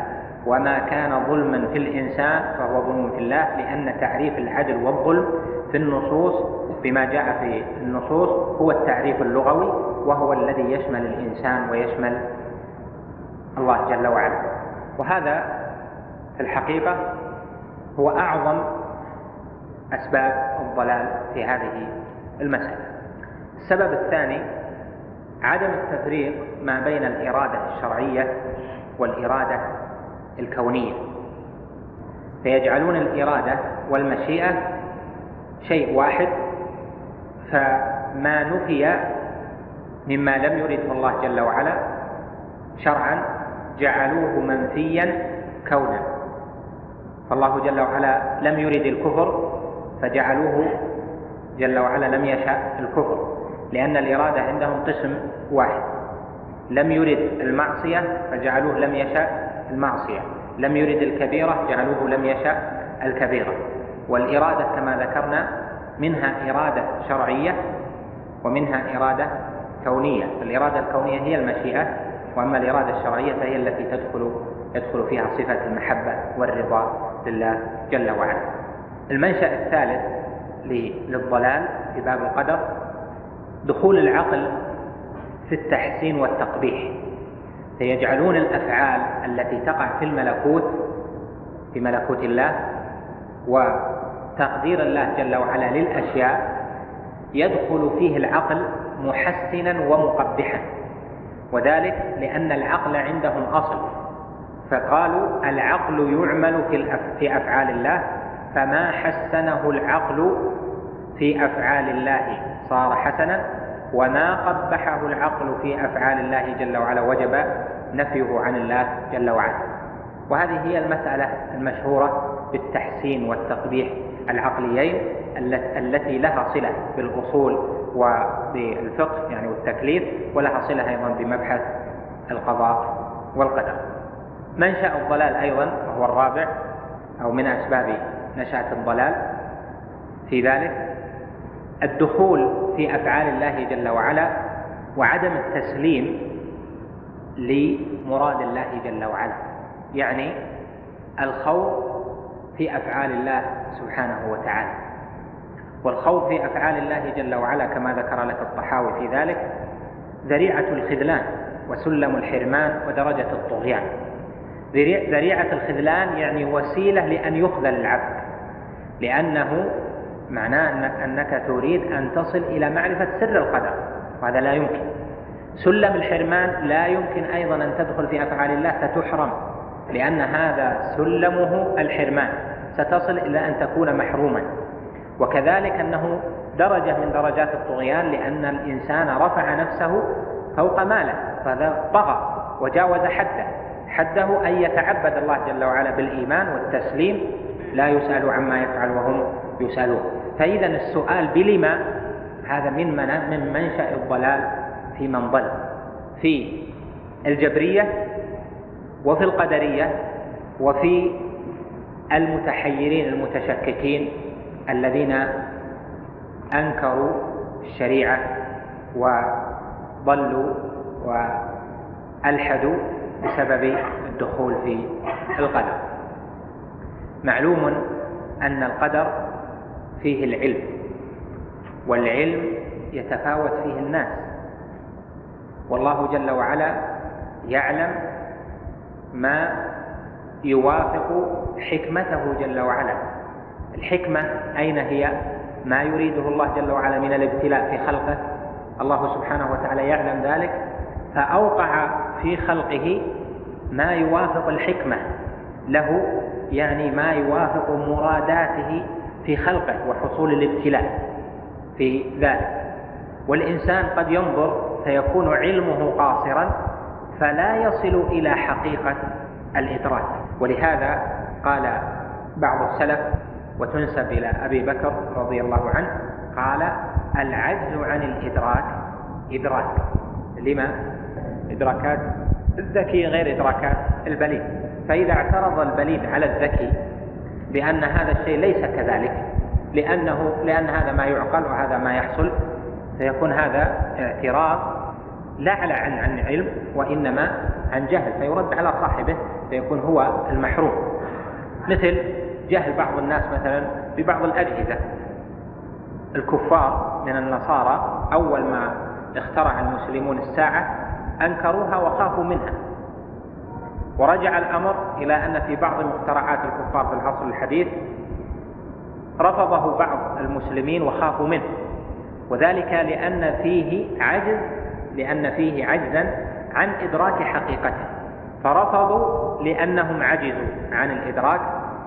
وما كان ظلما في الإنسان فهو ظلم في الله، لأن تعريف العدل والظلم في النصوص بما جاء في النصوص هو التعريف اللغوي، وهو الذي يشمل الإنسان ويشمل الله جل وعلا. وهذا في الحقيقة هو أعظم أسباب الضلال في هذه المسألة. السبب الثاني عدم التفريق ما بين الإرادة الشرعية والإرادة الكونية، فيجعلون الإرادة والمشيئة شيء واحد، فما نفي مما لم يرده الله جل وعلا شرعا جعلوه منفيا كونا. فالله جل وعلا لم يرد الكفر فجعلوه جل وعلا لم يشاء الكفر، لأن الإرادة عندهم قسم واحد. لم يرد المعصية فجعلوه لم يشاء المعصية، لم يرد الكبيرة جعلوه لم يشاء الكبيرة. والإرادة كما ذكرنا منها إرادة شرعية ومنها إرادة كونية. الإرادة الكونية هي المشيئة، وأما الإرادة الشرعية فهي التي يدخل فيها صفة المحبة والرضا لله جل وعلا. المنشأ الثالث للضلال في باب القدر دخول العقل في التحسين والتقبيح، فيجعلون الأفعال التي تقع في الملكوت في ملكوت الله وتقدير الله جل وعلا للأشياء يدخل فيه العقل محسنا ومقبحا، وذلك لأن العقل عندهم أصل، فقالوا العقل يعمل في أفعال الله، فما حسنه العقل في أفعال الله صار حسنا، وما قبحه العقل في أفعال الله جل وعلا وجب نفيه عن الله جل وعلا. وهذه هي المسألة المشهورة بالتحسين والتقبيح العقليين التي لها صلة بالأصول وبالفقه يعني والتكليف، ولها صلة أيضا بمبحث القضاء والقدر. منشأ الضلال أيضا وهو الرابع أو من أسباب نشأة الضلال في ذلك الدخول في أفعال الله جل وعلا وعدم التسليم لمراد الله جل وعلا، يعني الخوض في أفعال الله سبحانه وتعالى. والخوض في أفعال الله جل وعلا كما ذكر لك الطحاوي في ذلك ذريعة الخذلان وسلم الحرمان ودرجة الطغيان. ذريعة الخذلان يعني وسيلة لأن يخذل العبد، لأنه معناه أنك تريد أن تصل إلى معرفة سر القدر، وهذا لا يمكن. سلم الحرمان لا يمكن أيضا أن تدخل في أفعال الله فتحرم، لأن هذا سلمه الحرمان، ستصل إلى أن تكون محروما. وكذلك أنه درجة من درجات الطغيان، لأن الإنسان رفع نفسه فوق ماله، فهذا طغى وجاوز حده أن يتعبد الله جل وعلا بالإيمان والتسليم، لا يسأل عما يفعل وهم يسألون. فإذا السؤال بلما هذا من منشأ الضلال في من ضل في الجبرية وفي القدرية وفي المتحيرين المتشككين الذين أنكروا الشريعة وضلوا وألحدوا بسبب الدخول في القدر. معلوم أن القدر فيه العلم، والعلم يتفاوت فيه الناس، والله جل وعلا يعلم ما يوافق حكمته جل وعلا. الحكمة أين هي؟ ما يريده الله جل وعلا من الابتلاء في خلقه، الله سبحانه وتعالى يعلم ذلك، فأوقع في خلقه ما يوافق الحكمة له، يعني ما يوافق مراداته في خلقه وحصول الابتلاء في ذلك. والإنسان قد ينظر فيكون علمه قاصرا فلا يصل إلى حقيقة الإدراك. ولهذا قال بعض السلف وتنسب إلى أبي بكر رضي الله عنه، قال العجز عن الإدراك إدراك. لما؟ إدراكات الذكي غير إدراكات البليد، فإذا اعترض البليد على الذكي بأن هذا الشيء ليس كذلك لأن هذا ما يعقل وهذا ما يحصل، فيكون هذا اعتراض لا عن علم وإنما عن جهل، فيرد على صاحبه فيكون هو المحروم. مثل جهل بعض الناس مثلا ببعض الأجهزة. الكفار من النصارى أول ما اخترع المسلمون الساعة أنكروها وخافوا منها، ورجع الأمر إلى أن في بعض مخترعات الكفار في العصر الحديث رفضه بعض المسلمين وخافوا منه، وذلك لأن فيه عجزا عن إدراك حقيقته، فرفضوا لأنهم عجزوا عن الإدراك.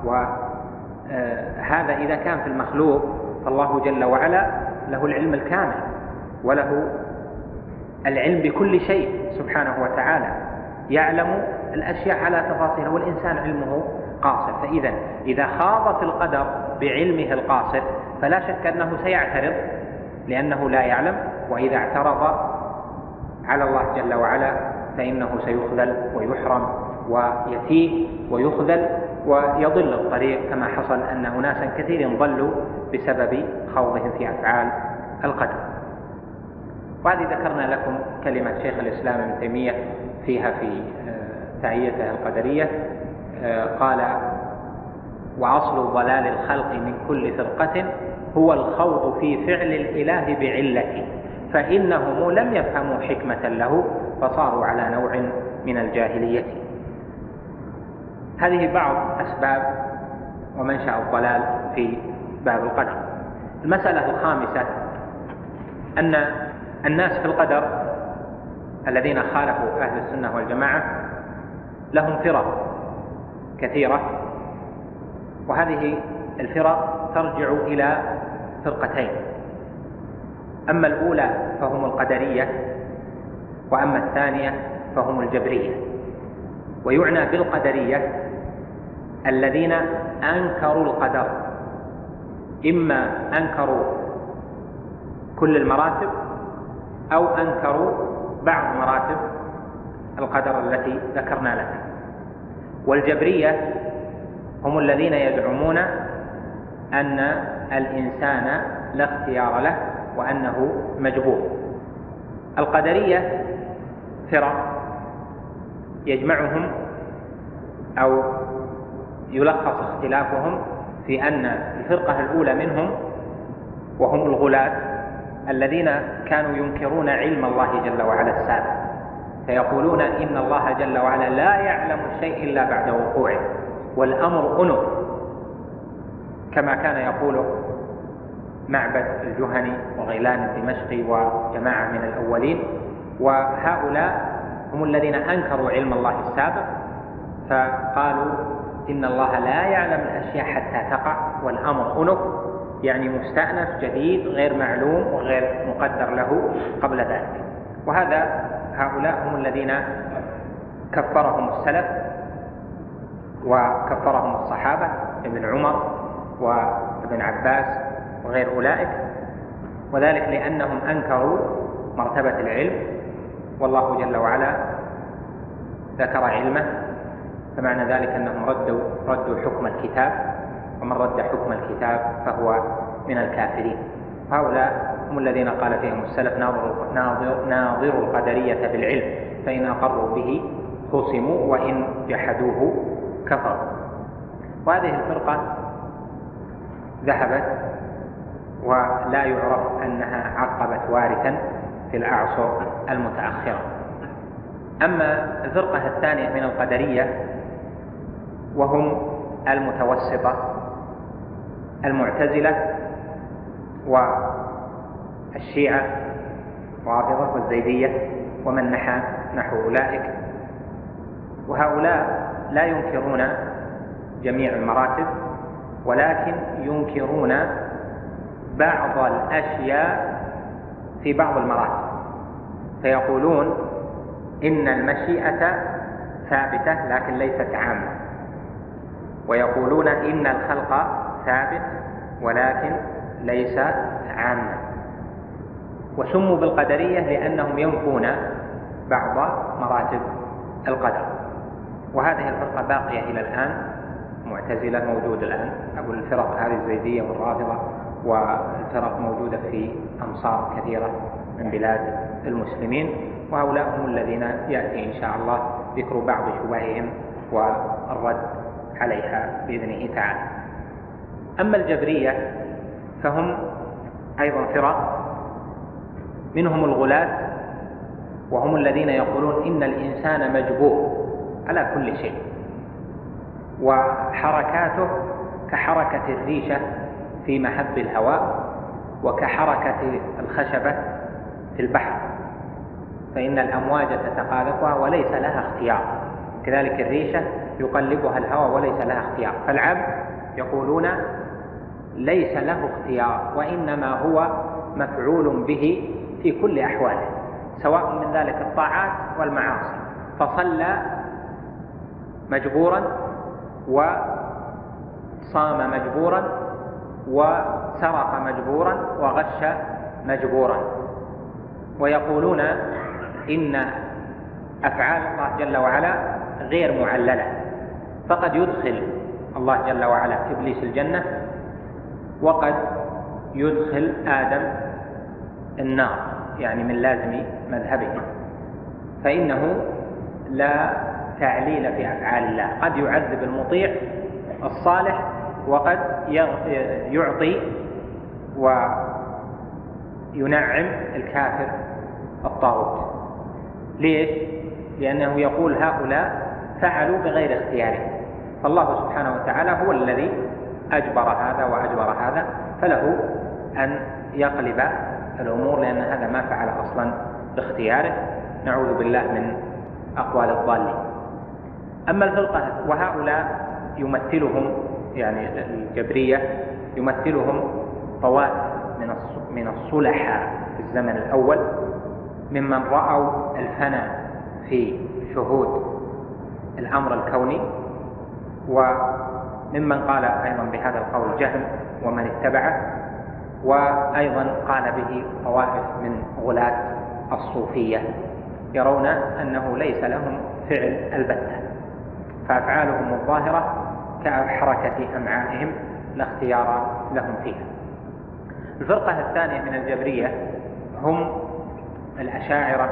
وهذا إذا كان في المخلوق، فالله جل وعلا له العلم الكامل وله العلم بكل شيء سبحانه وتعالى، يعلم الأشياء على تفاصيلها، والإنسان علمه قاصر. فإذا إذا خاض في القدر بعلمه القاصر فلا شك أنه سيعترض لأنه لا يعلم، وإذا اعترض على الله جل وعلا فإنه سيخذل ويحرم ويتيه ويخذل ويضل الطريق، كما حصل أن أناسا كثير ضلوا بسبب خوضهم في أفعال القدر. وهذه ذكرنا لكم كلمة شيخ الإسلام ابن تيمية فيها في تعيته القدرية، قال: وأصل ضلال الخلق من كل فرقة هو الخوض في فعل الإله بعلة، فإنهم لم يفهموا حكمة له فصاروا على نوع من الجاهلية. هذه بعض أسباب ومنشأ الضلال في باب القدر. المسألة الخامسة أن الناس في القدر الذين خالفوا أهل السنة والجماعة لهم فرق كثيرة، وهذه الفرق ترجع إلى فرقتين: أما الأولى فهم القدرية، وأما الثانية فهم الجبرية. ويعنى بالقدرية الذين أنكروا القدر، إما أنكروا كل المراتب أو أنكروا بعض مراتب القدر التي ذكرنا لها. والجبرية هم الذين يزعمون أن الإنسان لا اختيار له وأنه مجبور. القدرية فرق يجمعهم أو يلخص اختلافهم في أن الفرقة الأولى منهم وهم الغلاة الذين كانوا ينكرون علم الله جل وعلا السابق، فيقولون إن الله جل وعلا لا يعلم الشيء إلا بعد وقوعه والأمر أنف، كما كان يقول معبد الجهني وغيلان الدمشقي وجماعة من الأولين. وهؤلاء هم الذين أنكروا علم الله السابق، فقالوا إن الله لا يعلم الأشياء حتى تقع والأمر أنف، يعني مستأنف جديد غير معلوم وغير مقدر له قبل ذلك. هؤلاء هم الذين كفرهم السلف وكفرهم الصحابة ابن عمر وابن عباس وغير أولئك، وذلك لأنهم أنكروا مرتبة العلم، والله جل وعلا ذكر علمه، فمعنى ذلك أنهم ردوا حكم الكتاب، ومن رد حكم الكتاب فهو من الكافرين. هؤلاء هم الذين قال فيهم السلف: ناظروا القدرية بالعلم فإن أقروا به خصموا وإن جحدوه كفروا. وهذه الفرقة ذهبت ولا يعرف أنها عقبت وارثا في الأعصر المتأخرة. أما الفرقة الثانية من القدرية وهم المتوسطة المعتزلة والشيعة الرافضة والزيدية ومن نحو أولئك، وهؤلاء لا ينكرون جميع المراتب ولكن ينكرون بعض الأشياء في بعض المراتب، فيقولون إن المشيئة ثابتة لكن ليست عامة، ويقولون إن الخلق ثابت ولكن ليس عاما. وسموا بالقدرية لأنهم ينفون بعض مراتب القدر. وهذه الفرقة باقية إلى الآن، معتزلة موجود الآن، أقول الفرق هذه الزيدية والرافضة والفرق موجودة في أمصار كثيرة من بلاد المسلمين، وهؤلاء هم الذين يأتي إن شاء الله ذكر بعض شبههم والرد عليها بإذنه تعالى. أما الجبرية فهم أيضا فرق، منهم الغلاة، وهم الذين يقولون إن الإنسان مجبور على كل شيء، وحركاته كحركة الريشة في محب الهواء، وكحركة الخشبة في البحر، فإن الأمواج تتقاذفها وليس لها اختيار، كذلك الريشة يقلبها الهواء وليس لها اختيار. فالعبد يقولون ليس له اختيار، وإنما هو مفعول به في كل أحواله، سواء من ذلك الطاعات والمعاصي، فصلى مجبورا، وصام مجبورا، وسرق مجبورا، وغش مجبورا. ويقولون إن أفعال الله جل وعلا غير معللة، فقد يدخل الله جل وعلا إبليس الجنة، وقد يدخل آدم النار، يعني من لازم مذهبه، فإنه لا تعليل في أفعال الله، قد يعذب المطيع الصالح، وقد يعطي وينعم الكافر الطاغوت. ليش؟ لأنه يقول هؤلاء فعلوا بغير اختيارهم، فالله سبحانه وتعالى هو الذي أجبر هذا وأجبر هذا، فله أن يقلب الأمور، لأن هذا ما فعل أصلا باختياره، نعوذ بالله من أقوال الضالين. أما الفرقة، وهؤلاء يمثلهم يعني الجبرية يمثلهم طوائف من الصلحاء في الزمن الأول، ممن رأوا الفناء في شهود الأمر الكوني، وممن قال أيضا بهذا القول جهم ومن اتبعه، وأيضا قال به طوائف من غلاة الصوفية يرون أنه ليس لهم فعل البتة، فأفعالهم الظاهرة كحركة أمعائهم لا اختيار لهم فيها. الفرقة الثانية من الجبرية هم الأشاعرة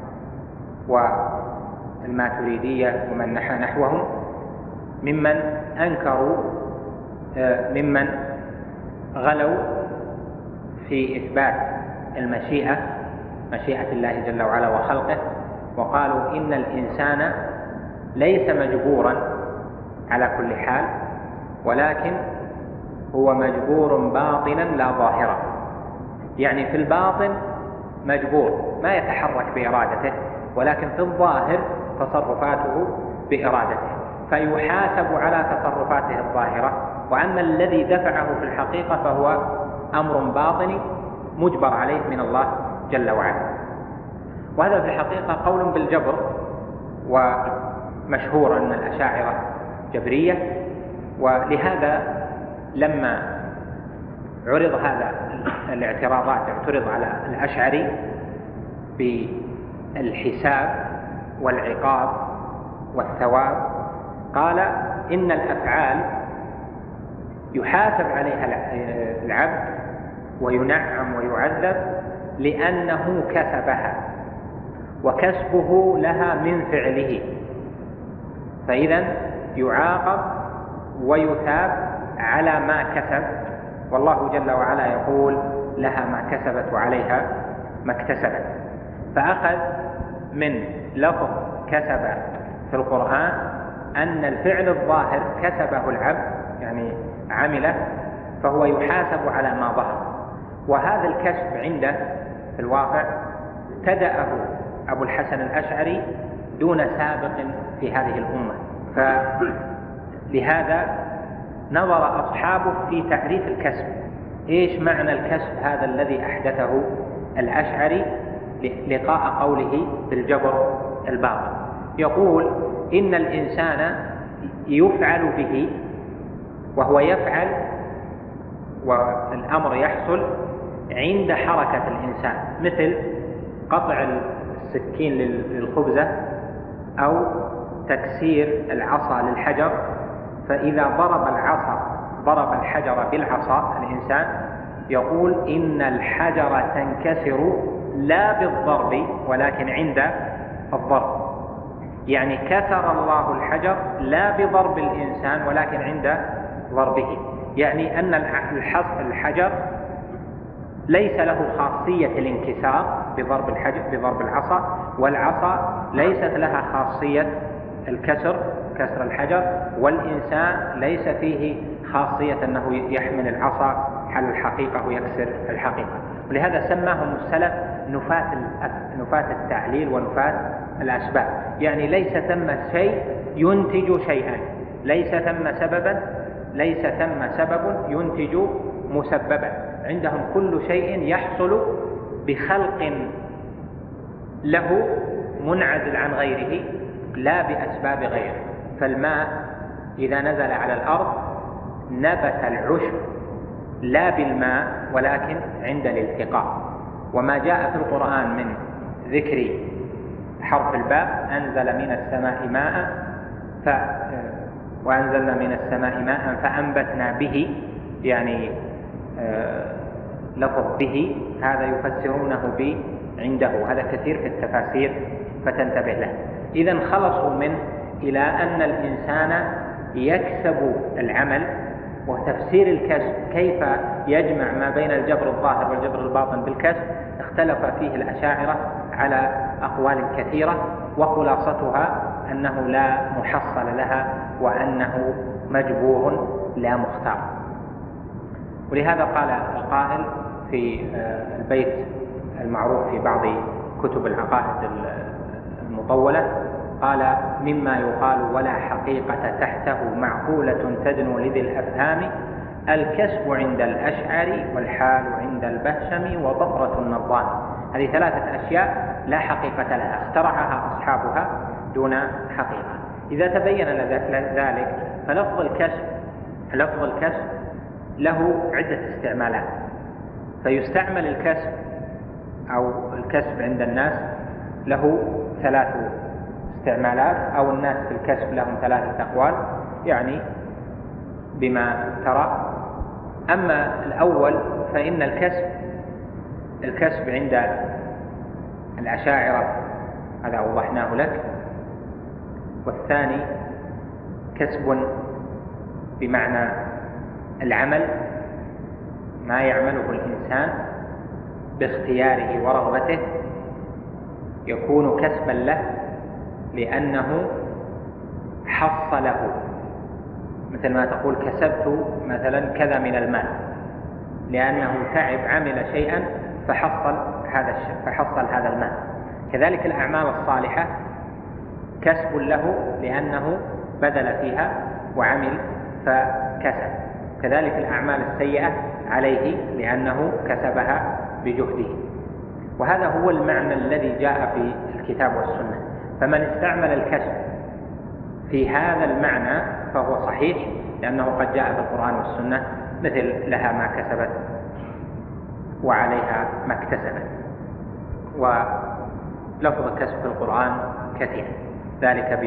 والماتريدية ومن نحى نحوهم، ممن أنكروا ممن غلوا في إثبات المشيئة، مشيئة الله جل وعلا وخلقه، وقالوا إن الإنسان ليس مجبورا على كل حال، ولكن هو مجبور باطنا لا ظاهرا، يعني في الباطن مجبور ما يتحرك بإرادته، ولكن في الظاهر تصرفاته بإرادته، فيحاسب على تصرفاته الظاهرة. وأما الذي دفعه في الحقيقة فهو أمر باطني مجبر عليه من الله جل وعلا. وهذا في الحقيقة قول بالجبر، ومشهور أن الأشاعرة جبرية. ولهذا لما عرض هذا الاعتراضات اعترض على الأشعري بالحساب والعقاب والثواب، قال إن الأفعال يحاسب عليها العبد وينعم ويعذب لأنه كسبها، وكسبه لها من فعله، فإذا يعاقب ويثاب على ما كسب، والله جل وعلا يقول لها ما كسبت وعليها ما اكتسبت. فأخذ من لفظ كسب في القرآن أن الفعل الظاهر كسبه العبد، يعني عمله، فهو يحاسب على ما ظهر. وهذا الكسب عنده في الواقع ابتدأه أبو الحسن الأشعري دون سابق في هذه الأمة، فلهذا نظر أصحابه في تعريف الكسب، إيش معنى الكسب هذا الذي أحدثه الأشعري لقاء قوله بالجبر الباطن. يقول إن الإنسان يفعل به، وهو يفعل والأمر يحصل عند حركة الإنسان، مثل قطع السكين للخبزة أو تكسير العصا للحجر، فإذا ضرب الحجر بالعصا الإنسان يقول إن الحجر تنكسر لا بالضرب ولكن عند الضرب، يعني كسر الله الحجر لا بضرب الإنسان ولكن عند ضربه، يعني أن الحجر ليس له خاصية الانكسار بضرب بضرب العصا، والعصا ليست لها خاصية كسر الحجر، والإنسان ليس فيه خاصية أنه يحمل العصا على الحقيقة ويكسر الحقيقة. ولهذا سماهم السلف نفاة التعليل ونفاة الأسباب، يعني ليس ثم شيء ينتج شيئا، ليس ثم سبب ينتج مسببا، عندهم كل شيء يحصل بخلق له منعزل عن غيره لا بأسباب غيره. فالماء إذا نزل على الأرض نبت العشب لا بالماء ولكن عند الالتقاء. وما جاء في القرآن من ذكر حرف الباء أنزل من السماء ماء وأنزلنا من السماء ماء فأنبتنا به، يعني لفظ به هذا يفسرونه به عنده، هذا كثير في التفاسير فتنتبه له. إذن خلصوا منه إلى أن الإنسان يكسب العمل، وتفسير الكسب كيف يجمع ما بين الجبر الظاهر والجبر الباطن بالكسب اختلف فيه الأشاعرة على أقوال كثيرة، وخلاصتها أنه لا محصل لها وأنه مجبور لا مختار. ولهذا قال القائل في البيت المعروف في بعض كتب العقائد المطولة، قال: مما يقال ولا حقيقة تحته معقولة تدنو لذي الأفهام، الكسب عند الأشعر والحال عند البهشم وضبرة النظام. هذه 3 أشياء لا حقيقة لها، اخترعها أصحابها دون حقيقة. إذا تبين ذلك فلفظ الكسب له عدة استعمالات، فيستعمل الكسب أو الكسب عند الناس له 3 استعمالات، أو الناس في الكسب لهم 3 أقوال، يعني بما ترى. أما الأول فإن الكسب عند الأشاعرة هذا أوضحناه لك، والثاني كسب بمعنى العمل، ما يعمله الإنسان باختياره ورغبته يكون كسبا له لأنه حصله، مثل ما تقول كسبت مثلا كذا من المال، لأنه تعب عمل شيئا فحصل هذا المال. كذلك الأعمال الصالحة كسب له لأنه بذل فيها وعمل فكسب، كذلك الأعمال السيئة عليه لأنه كسبها بجهده. وهذا هو المعنى الذي جاء في الكتاب والسنة. فمن استعمل الكسب في هذا المعنى فهو صحيح، لأنه قد جاء في القرآن والسنة مثل لها ما كسبت وعليها ما اكتسبت. ولفظ الكسب في القرآن كثير، ذلك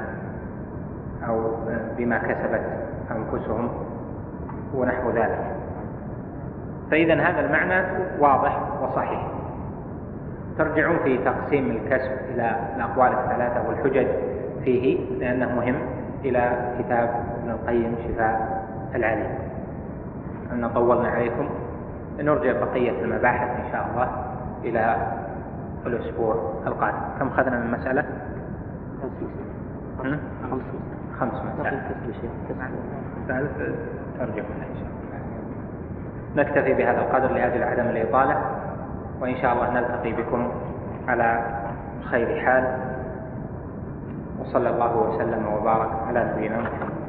بما كسبت أنفسهم ونحو ذلك. فإذا هذا المعنى واضح وصحيح. ترجعون في تقسيم الكسب إلى الأقوال 3 والحجج فيه، لأنه مهم، إلى كتاب ابن القيم شفاء العليل. أن طولنا عليكم، نرجع بقية المباحث إن شاء الله إلى الأسبوع القادم. كم خذنا من مسألة؟ 5 مسائل. ترجع منها إن شاء الله. نكتفي بهذا القدر لأجل عدم الإطالة، وإن شاء الله نلتقي بكم على خير حال. وصلى الله وسلم وبارك على نبينا محمد.